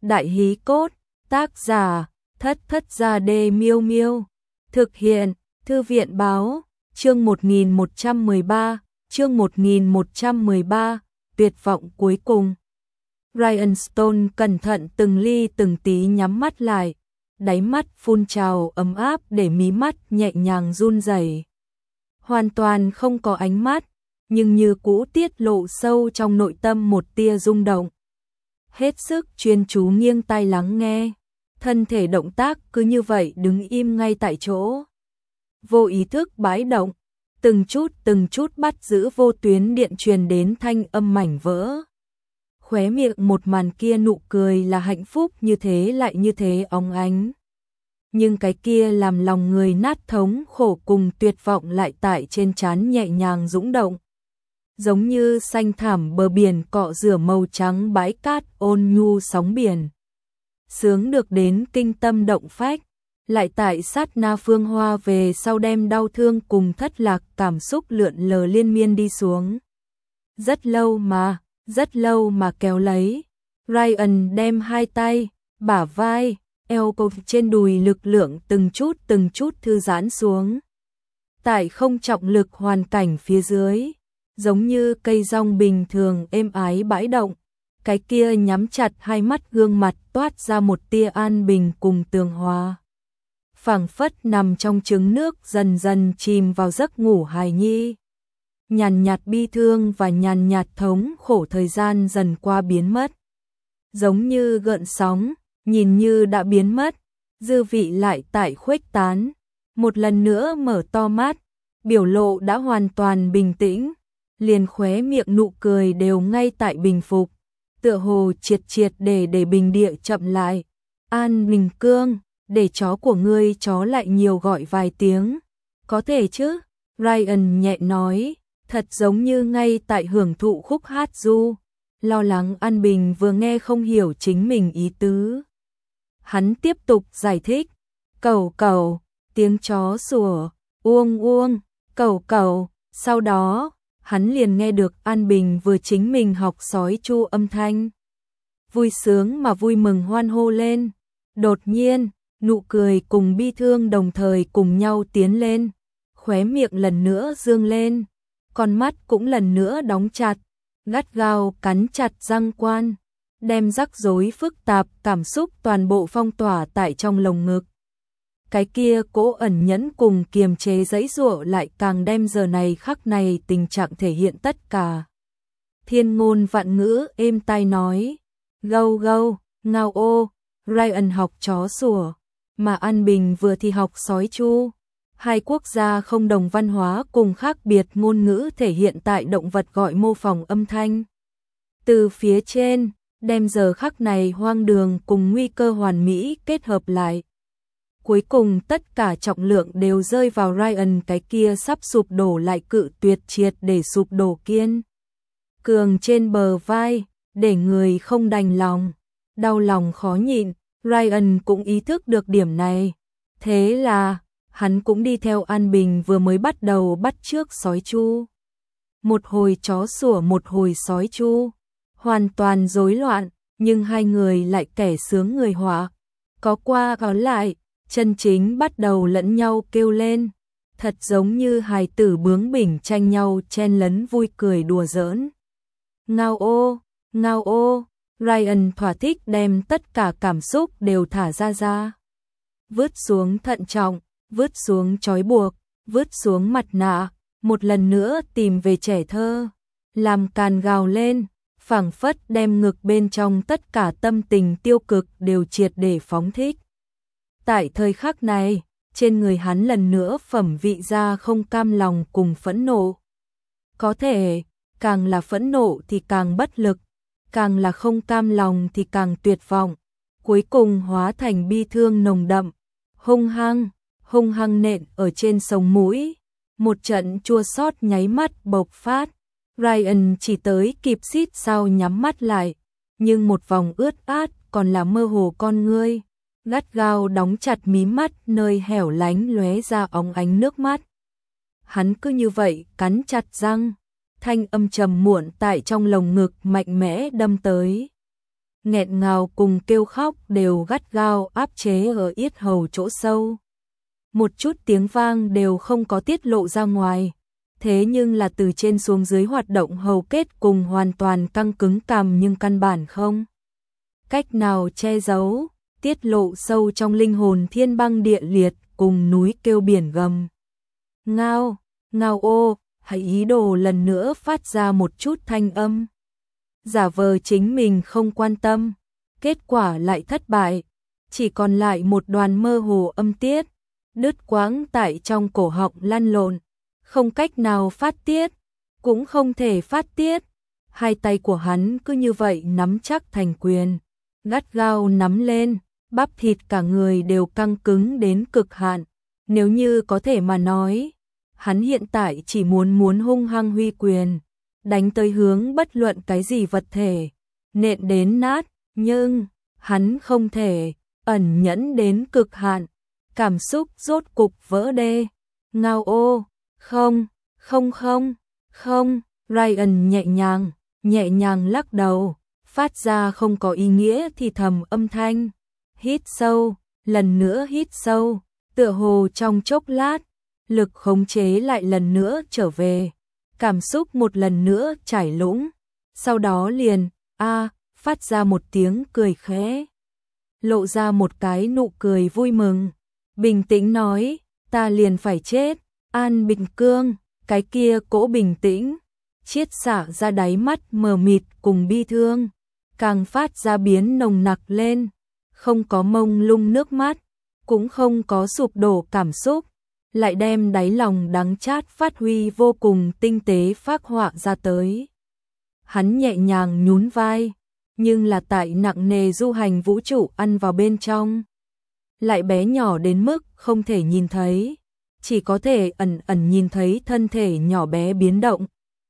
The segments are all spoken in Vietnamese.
Đại hí cốt, tác giả, Thất Thất Gia Đê Miêu Miêu. Thực hiện, Thư viện báo, chương 1113, tuyệt vọng cuối cùng. Ryan Stone cẩn thận từng ly từng tí nhắm mắt lại, đáy mắt phun trào ấm áp để mí mắt nhẹ nhàng run rẩy. Hoàn toàn không có ánh mắt, nhưng như cũ tiết lộ sâu trong nội tâm một tia rung động. Hết sức chuyên chú nghiêng tai lắng nghe, thân thể động tác cứ như vậy đứng im ngay tại chỗ. Vô ý thức bãi động, từng chút bắt giữ vô tuyến điện truyền đến thanh âm mảnh vỡ. Khóe miệng một màn kia nụ cười là hạnh phúc như thế lại như thế óng ánh. Nhưng cái kia làm lòng người nát thống khổ cùng tuyệt vọng lại tại trên trán nhẹ nhàng dũng động. Giống như xanh thảm bờ biển cọ rửa màu trắng bãi cát ôn nhu sóng biển. Sướng được đến kinh tâm động phách, lại tại sát na phương hoa về sau đem đau thương cùng thất lạc cảm xúc lượn lờ liên miên đi xuống. Rất lâu mà kéo lấy. Ryan đem hai tay, bả vai, eo cột trên đùi lực lượng từng chút thư giãn xuống. Tại không trọng lực hoàn cảnh phía dưới, giống như cây rong bình thường êm ái bãi động, cái kia nhắm chặt hai mắt gương mặt toát ra một tia an bình cùng tường hòa. Phảng phất nằm trong trứng nước dần dần chìm vào giấc ngủ hài nhi. Nhàn nhạt bi thương và nhàn nhạt thống khổ thời gian dần qua biến mất. Giống như gợn sóng, nhìn như đã biến mất, dư vị lại tại khuếch tán. Một lần nữa mở to mắt, biểu lộ đã hoàn toàn bình tĩnh, liền khóe miệng nụ cười đều ngay tại bình phục, tựa hồ triệt để bình địa chậm lại. An Bình Cương, để chó của ngươi chó lại nhiều gọi vài tiếng, có thể chứ? Ryan nhẹ nói, thật giống như ngay tại hưởng thụ khúc hát du. Lo lắng An Bình vừa nghe không hiểu chính mình ý tứ. Hắn tiếp tục giải thích, cẩu, tiếng chó sủa, uông, cẩu. Sau đó, hắn liền nghe được An Bình vừa chính mình học sói chu âm thanh. Vui sướng mà vui mừng hoan hô lên. Đột nhiên, nụ cười cùng bi thương đồng thời cùng nhau tiến lên. Khóe miệng lần nữa dương lên, con mắt cũng lần nữa đóng chặt, gắt gao cắn chặt răng quan, đem rắc rối phức tạp cảm xúc toàn bộ phong tỏa tại trong lồng ngực. Cái kia cố ẩn nhẫn cùng kiềm chế giãy giụa lại càng đem giờ này khắc này tình trạng thể hiện tất cả. Thiên ngôn vạn ngữ êm tai nói, gâu, ngao ô. Ryan học chó sủa, mà An Bình vừa thì học sói chu. Hai quốc gia không đồng văn hóa cùng khác biệt ngôn ngữ thể hiện tại động vật gọi mô phỏng âm thanh. Từ phía trên, đem giờ khắc này hoang đường cùng nguy cơ hoàn mỹ kết hợp lại. Cuối cùng tất cả trọng lượng đều rơi vào Ryan cái kia sắp sụp đổ lại cự tuyệt triệt để sụp đổ kiên cường trên bờ vai, để người không đành lòng, đau lòng khó nhịn. Ryan cũng ý thức được điểm này. Thế là, hắn cũng đi theo An Bình vừa mới bắt đầu bắt chước sói chu. Một hồi chó sủa một hồi sói chu. Hoàn toàn rối loạn, nhưng hai người lại kẻ sướng người họa. Có qua có lại, chân chính bắt đầu lẫn nhau kêu lên. Thật giống như hài tử bướng bỉnh tranh nhau chen lấn vui cười đùa giỡn. Ngao ô. Ryan thỏa thích đem tất cả cảm xúc đều thả ra. Vứt xuống thận trọng, vứt xuống trói buộc, vứt xuống mặt nạ, một lần nữa tìm về trẻ thơ. Làm càn gào lên, phảng phất đem ngực bên trong tất cả tâm tình tiêu cực đều triệt để phóng thích. Tại thời khắc này, trên người hắn lần nữa phẩm vị ra không cam lòng cùng phẫn nộ. Có thể, càng là phẫn nộ thì càng bất lực, càng là không cam lòng thì càng tuyệt vọng, cuối cùng hóa thành bi thương nồng đậm, hung hăng nện ở trên sống mũi, một trận chua xót nháy mắt bộc phát. Ryan chỉ tới kịp xít sao nhắm mắt lại, nhưng một vòng ướt át còn là mơ hồ con ngươi, gắt gao đóng chặt mí mắt nơi hẻo lánh lóe ra óng ánh nước mắt. Hắn cứ như vậy cắn chặt răng, thanh âm trầm muộn tại trong lồng ngực mạnh mẽ đâm tới. nghẹn ngào cùng kêu khóc đều gắt gao áp chế ở yết hầu chỗ sâu. Một chút tiếng vang đều không có tiết lộ ra ngoài, thế nhưng là từ trên xuống dưới hoạt động hầu kết cùng hoàn toàn căng cứng cằm nhưng căn bản không cách nào che giấu, tiết lộ sâu trong linh hồn thiên băng địa liệt cùng núi kêu biển gầm. Ngao, ngao ô, hãy ý đồ lần nữa phát ra một chút thanh âm. Giả vờ chính mình không quan tâm, kết quả lại thất bại, chỉ còn lại một đoàn mơ hồ âm tiết, đứt quãng tại trong cổ họng lăn lộn, không cách nào phát tiết, cũng không thể phát tiết. Hai tay của hắn cứ như vậy nắm chắc thành quyền, gắt gao nắm lên, bắp thịt cả người đều căng cứng đến cực hạn. Nếu như có thể mà nói, hắn hiện tại chỉ muốn hung hăng huy quyền, đánh tới hướng bất luận cái gì vật thể, nện đến nát, nhưng hắn không thể, ẩn nhẫn đến cực hạn, cảm xúc rốt cục vỡ đê. Ngao ô, không, không không, không, Ryan nhẹ nhàng lắc đầu, phát ra không có ý nghĩa thì thầm âm thanh. Hít sâu, lần nữa hít sâu, tựa hồ trong chốc lát, lực khống chế lại lần nữa trở về, cảm xúc một lần nữa chảy lũng, sau đó liền, phát ra một tiếng cười khẽ, lộ ra một cái nụ cười vui mừng, bình tĩnh nói, ta liền phải chết. An Bình Cương, cái kia cỗ bình tĩnh, chiết xả ra đáy mắt mờ mịt cùng bi thương, càng phát ra biến nồng nặc lên, không có mông lung nước mắt, cũng không có sụp đổ cảm xúc, lại đem đáy lòng đắng chát phát huy vô cùng tinh tế phác họa ra tới. Hắn nhẹ nhàng nhún vai, nhưng là tại nặng nề du hành vũ trụ ăn vào bên trong, lại bé nhỏ đến mức không thể nhìn thấy, chỉ có thể ẩn ẩn nhìn thấy thân thể nhỏ bé biến động.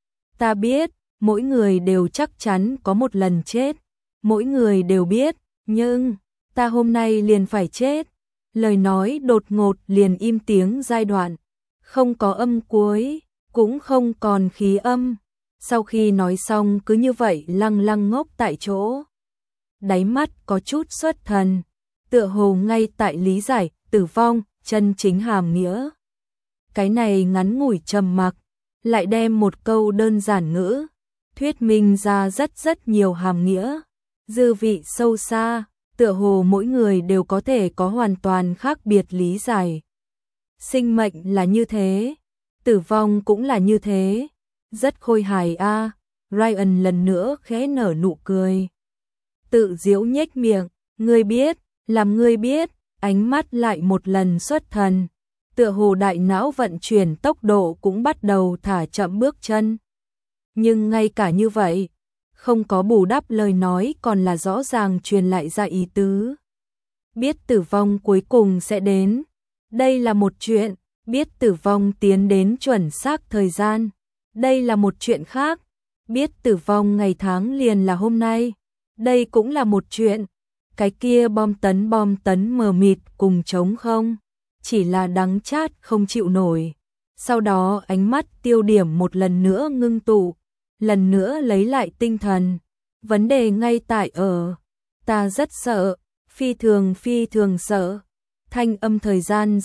Ta biết, mỗi người đều chắc chắn có một lần chết, mỗi người đều biết, nhưng ta hôm nay liền phải chết. Lời nói đột ngột liền im tiếng giai đoạn, không có âm cuối, cũng không còn khí âm. Sau khi nói xong cứ như vậy lăng lăng ngốc tại chỗ. Đáy mắt có chút xuất thần, tựa hồ ngay tại lý giải tử vong chân chính hàm nghĩa. Cái này ngắn ngủi trầm mặc, lại đem một câu đơn giản ngữ thuyết minh ra rất nhiều hàm nghĩa, dư vị sâu xa, tựa hồ mỗi người đều có thể có hoàn toàn khác biệt lý giải. Sinh mệnh là như thế, tử vong cũng là như thế, rất khôi hài a. Ryan lần nữa khẽ nở nụ cười, tự giễu nhếch miệng, ngươi biết, làm ngươi biết, ánh mắt lại một lần xuất thần, tựa hồ đại não vận chuyển tốc độ cũng bắt đầu thả chậm bước chân. Nhưng ngay cả như vậy, không có bù đắp lời nói còn là rõ ràng truyền lại ra ý tứ. Biết tử vong cuối cùng sẽ đến, đây là một chuyện, biết tử vong tiến đến chuẩn xác thời gian, đây là một chuyện khác, biết tử vong ngày tháng liền là hôm nay, đây cũng là một chuyện. Cái kia bom tấn mờ mịt cùng trống không, chỉ là đắng chát không chịu nổi. Sau đó ánh mắt tiêu điểm một lần nữa ngưng tụ, lần nữa lấy lại tinh thần. Vấn đề ngay tại ở, ta rất sợ, phi thường sợ. Thanh âm thời gian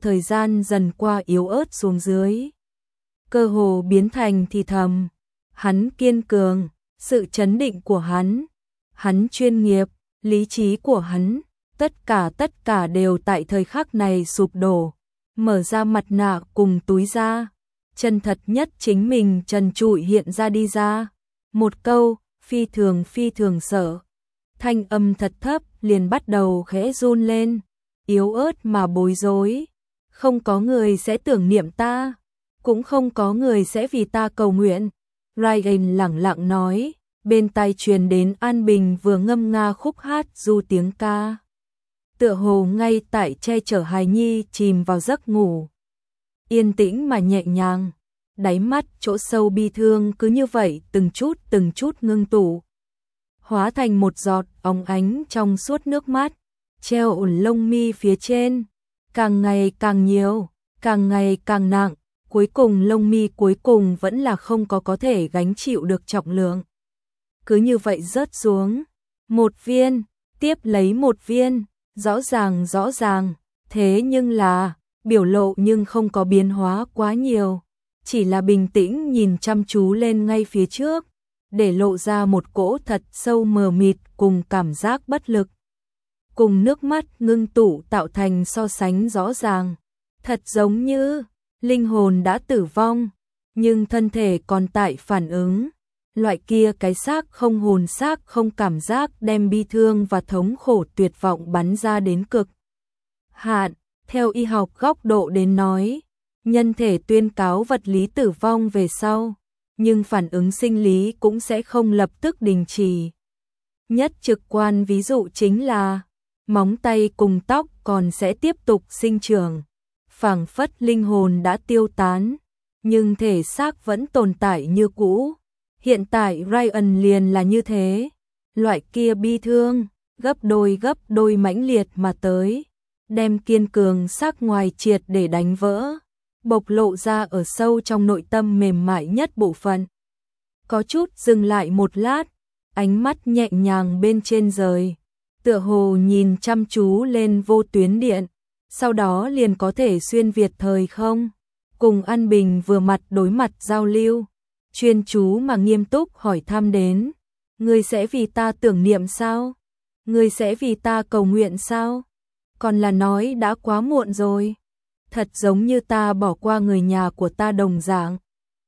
dần qua yếu ớt xuống dưới. Cơ hồ biến thành thì thầm. Hắn kiên cường, sự chấn định của hắn chuyên nghiệp, lý trí của hắn, tất cả đều tại thời khắc này sụp đổ, mở ra mặt nạ cùng túi da, chân thật nhất chính mình trần trụi hiện ra đi ra. Một câu, phi thường sợ. Thanh âm thật thấp liền bắt đầu khẽ run lên, yếu ớt mà bối rối. Không có người sẽ tưởng niệm ta, cũng không có người sẽ vì ta cầu nguyện. Ryan lẳng lặng nói, bên tai truyền đến An Bình vừa ngâm nga khúc hát du tiếng ca. Tựa hồ ngay tại che chở hài nhi chìm vào giấc ngủ. Yên tĩnh mà nhẹ nhàng, đáy mắt chỗ sâu bi thương cứ như vậy từng chút ngưng tụ. Hóa thành một giọt óng ánh trong suốt nước mắt, treo ổn lông mi phía trên. Càng ngày càng nhiều, càng ngày càng nặng, cuối cùng lông mi cuối cùng vẫn là không có thể gánh chịu được trọng lượng. Cứ như vậy rớt xuống, Một viên, tiếp lấy một viên, rõ ràng, thế nhưng là, biểu lộ nhưng không có biến hóa quá nhiều, chỉ là bình tĩnh nhìn chăm chú lên ngay phía trước, để lộ ra một cỗ thật sâu mờ mịt cùng cảm giác bất lực. Cùng nước mắt ngưng tụ tạo thành so sánh rõ ràng, thật giống như linh hồn đã tử vong, nhưng thân thể còn tại phản ứng. Loại kia cái xác không hồn xác không cảm giác đem bi thương và thống khổ tuyệt vọng bắn ra đến cực hạn. Theo y học góc độ đến nói, nhân thể tuyên cáo vật lý tử vong về sau, nhưng phản ứng sinh lý cũng sẽ không lập tức đình chỉ. Nhất trực quan ví dụ chính là móng tay cùng tóc còn sẽ tiếp tục sinh trưởng, phảng phất linh hồn đã tiêu tán, nhưng thể xác vẫn tồn tại như cũ. Hiện tại Ryan liền là như thế, loại kia bi thương, gấp đôi mãnh liệt mà tới, đem kiên cường xác ngoài triệt để đánh vỡ, bộc lộ ra ở sâu trong nội tâm mềm mại nhất bộ phận. Có chút dừng lại một lát, ánh mắt nhẹ nhàng bên trên rời, tựa hồ nhìn chăm chú lên vô tuyến điện, sau đó liền có thể xuyên việt thời không, cùng An Bình vừa mặt đối mặt giao lưu. Chuyên chú mà nghiêm túc hỏi thăm đến, ngươi sẽ vì ta tưởng niệm sao? Ngươi sẽ vì ta cầu nguyện sao? Còn là nói đã quá muộn rồi. Thật giống như ta bỏ qua người nhà của ta đồng dạng.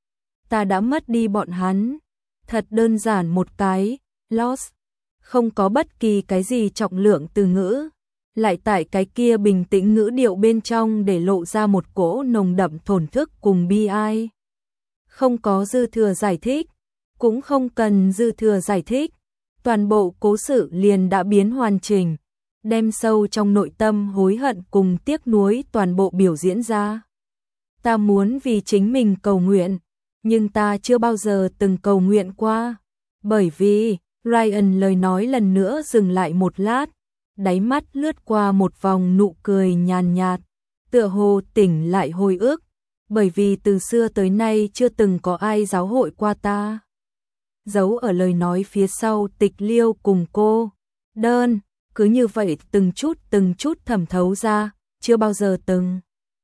Ta đã mất đi bọn hắn. Thật đơn giản một cái, lost. Không có bất kỳ cái gì trọng lượng từ ngữ. Lại tại cái kia bình tĩnh ngữ điệu bên trong để lộ ra một cỗ nồng đậm thổn thức cùng bi ai. Không có dư thừa giải thích, cũng không cần dư thừa giải thích, toàn bộ cố sự liền đã biến hoàn chỉnh, đem sâu trong nội tâm hối hận cùng tiếc nuối toàn bộ biểu diễn ra. Ta muốn vì chính mình cầu nguyện, nhưng ta chưa bao giờ từng cầu nguyện qua, bởi vì, Ryan lời nói lần nữa dừng lại một lát, đáy mắt lướt qua một vòng nụ cười nhàn nhạt, tựa hồ tỉnh lại hồi ức. Bởi vì từ xưa tới nay chưa từng có ai giáo hội qua ta. Giấu ở lời nói phía sau Tịch Liêu cùng cô đơn, cứ như vậy từng chút thẩm thấu ra, chưa bao giờ từng.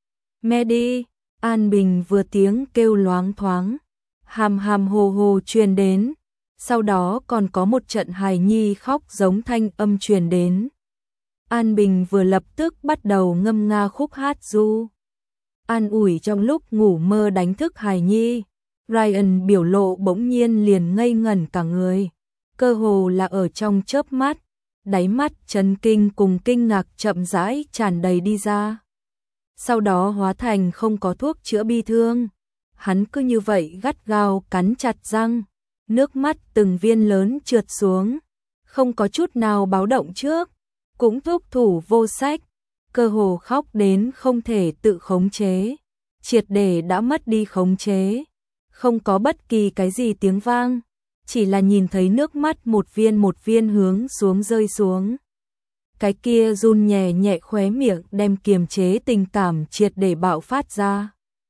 Mẹ đi, An Bình vừa tiếng kêu loáng thoáng, hàm hồ hồ truyền đến, sau đó còn có một trận hài nhi khóc giống thanh âm truyền đến. An Bình vừa lập tức bắt đầu ngâm nga khúc hát ru. An ủi trong lúc ngủ mơ đánh thức hài nhi, Ryan biểu lộ bỗng nhiên liền ngây ngẩn cả người, cơ hồ là ở trong chớp mắt, đáy mắt chấn kinh cùng kinh ngạc chậm rãi tràn đầy đi ra. Sau đó hóa thành không có thuốc chữa bi thương, hắn cứ như vậy gắt gao cắn chặt răng, nước mắt từng viên lớn trượt xuống, không có chút nào báo động trước, cũng thúc thủ vô sách. Cơ hồ khóc đến không thể tự khống chế, triệt để đã mất đi khống chế, không có bất kỳ cái gì tiếng vang, chỉ là nhìn thấy nước mắt một viên hướng xuống rơi xuống. Cái kia run nhẹ nhẹ khóe miệng đem kiềm chế tình cảm triệt để bạo phát ra.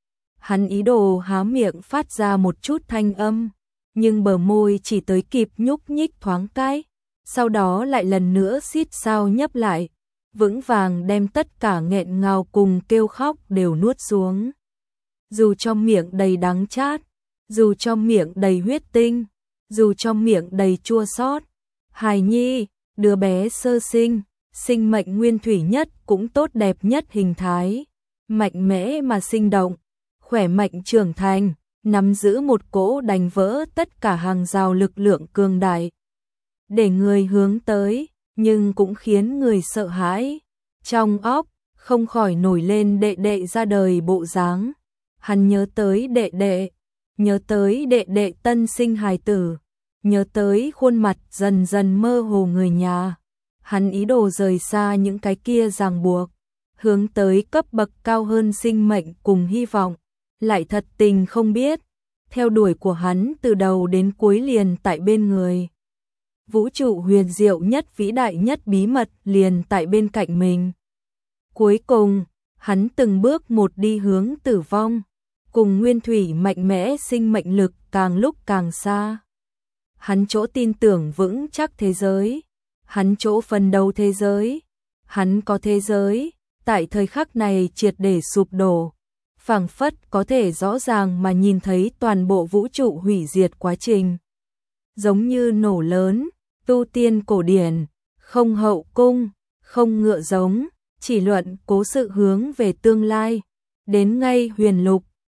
Hắn ý đồ há miệng phát ra một chút thanh âm, nhưng bờ môi chỉ tới kịp nhúc nhích thoáng cái, sau đó lại lần nữa xít sao nhấp lại. Vững vàng đem tất cả nghẹn ngào cùng kêu khóc đều nuốt xuống. Dù trong miệng đầy đắng chát, dù trong miệng đầy huyết tinh, dù trong miệng đầy chua xót, hài nhi, đứa bé sơ sinh, sinh mệnh nguyên thủy nhất cũng tốt đẹp nhất hình thái, mạnh mẽ mà sinh động, khỏe mạnh trưởng thành, nắm giữ một cỗ đánh vỡ tất cả hàng rào lực lượng cường đại, để người hướng tới. Nhưng cũng khiến người sợ hãi. Trong óc, không khỏi nổi lên đệ đệ ra đời bộ dáng. Hắn nhớ tới đệ đệ tân sinh hài tử, nhớ tới khuôn mặt dần dần mơ hồ người nhà. Hắn ý đồ rời xa những cái kia ràng buộc, hướng tới cấp bậc cao hơn sinh mệnh cùng hy vọng. Lại thật tình không biết, theo đuổi của hắn từ đầu đến cuối liền tại bên người. Vũ trụ huyền diệu nhất vĩ đại nhất bí mật liền tại bên cạnh mình. Cuối cùng, hắn từng bước một đi hướng tử vong, cùng nguyên thủy mạnh mẽ sinh mệnh lực càng lúc càng xa. Hắn chỗ tin tưởng vững chắc thế giới, hắn chỗ phân đấu thế giới, hắn có thế giới, tại thời khắc này triệt để sụp đổ, phảng phất có thể rõ ràng mà nhìn thấy toàn bộ vũ trụ hủy diệt quá trình. Giống như nổ lớn, tu tiên cổ điển, không hậu cung, không ngựa giống, chỉ luận cố sự hướng về tương lai, đến ngay huyền lục,